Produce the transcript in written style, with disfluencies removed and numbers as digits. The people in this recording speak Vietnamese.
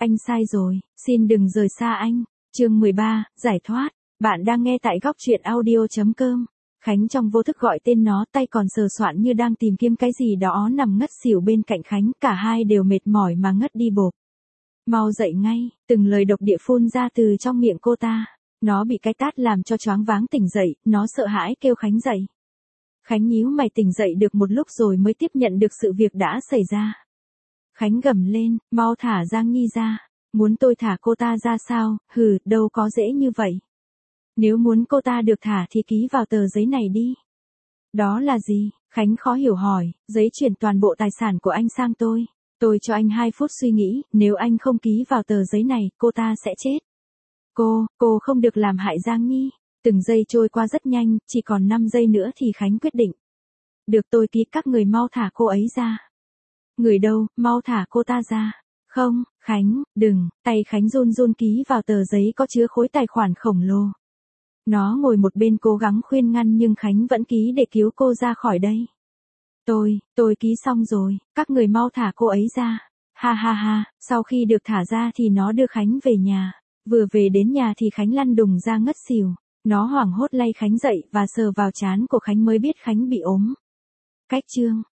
Anh sai rồi, xin đừng rời xa anh. Chương 13, giải thoát. Bạn đang nghe tại góc truyện audio.com. Khánh trong vô thức gọi tên nó, tay còn sờ soạn như đang tìm kiếm cái gì đó, nằm ngất xỉu bên cạnh Khánh, cả hai đều mệt mỏi mà ngất đi bộp. Mau dậy ngay, từng lời độc địa phun ra từ trong miệng cô ta. Nó bị cái tát làm cho choáng váng tỉnh dậy, nó sợ hãi kêu Khánh dậy. Khánh nhíu mày tỉnh dậy được một lúc rồi mới tiếp nhận được sự việc đã xảy ra. Khánh gầm lên, mau thả Giang Nhi ra. Muốn tôi thả cô ta ra sao? Hừ, đâu có dễ như vậy. Nếu muốn cô ta được thả thì ký vào tờ giấy này đi. Đó là gì? Khánh khó hiểu hỏi, giấy chuyển toàn bộ tài sản của anh sang tôi. Tôi cho anh 2 phút suy nghĩ, nếu anh không ký vào tờ giấy này, cô ta sẽ chết. Cô không được làm hại Giang Nhi. Từng giây trôi qua rất nhanh, chỉ còn 5 giây nữa thì Khánh quyết định. Được, tôi ký, các người mau thả cô ấy ra. Người đâu, mau thả cô ta ra. Không, Khánh, đừng. Tay Khánh run run ký vào tờ giấy có chứa khối tài khoản khổng lồ. Nó ngồi một bên cố gắng khuyên ngăn nhưng Khánh vẫn ký để cứu cô ra khỏi đây. Tôi ký xong rồi, các người mau thả cô ấy ra. Ha ha ha, sau khi được thả ra thì nó đưa Khánh về nhà. Vừa về đến nhà thì Khánh lăn đùng ra ngất xỉu. Nó hoảng hốt lay Khánh dậy và sờ vào trán của Khánh mới biết Khánh bị ốm. Cách chương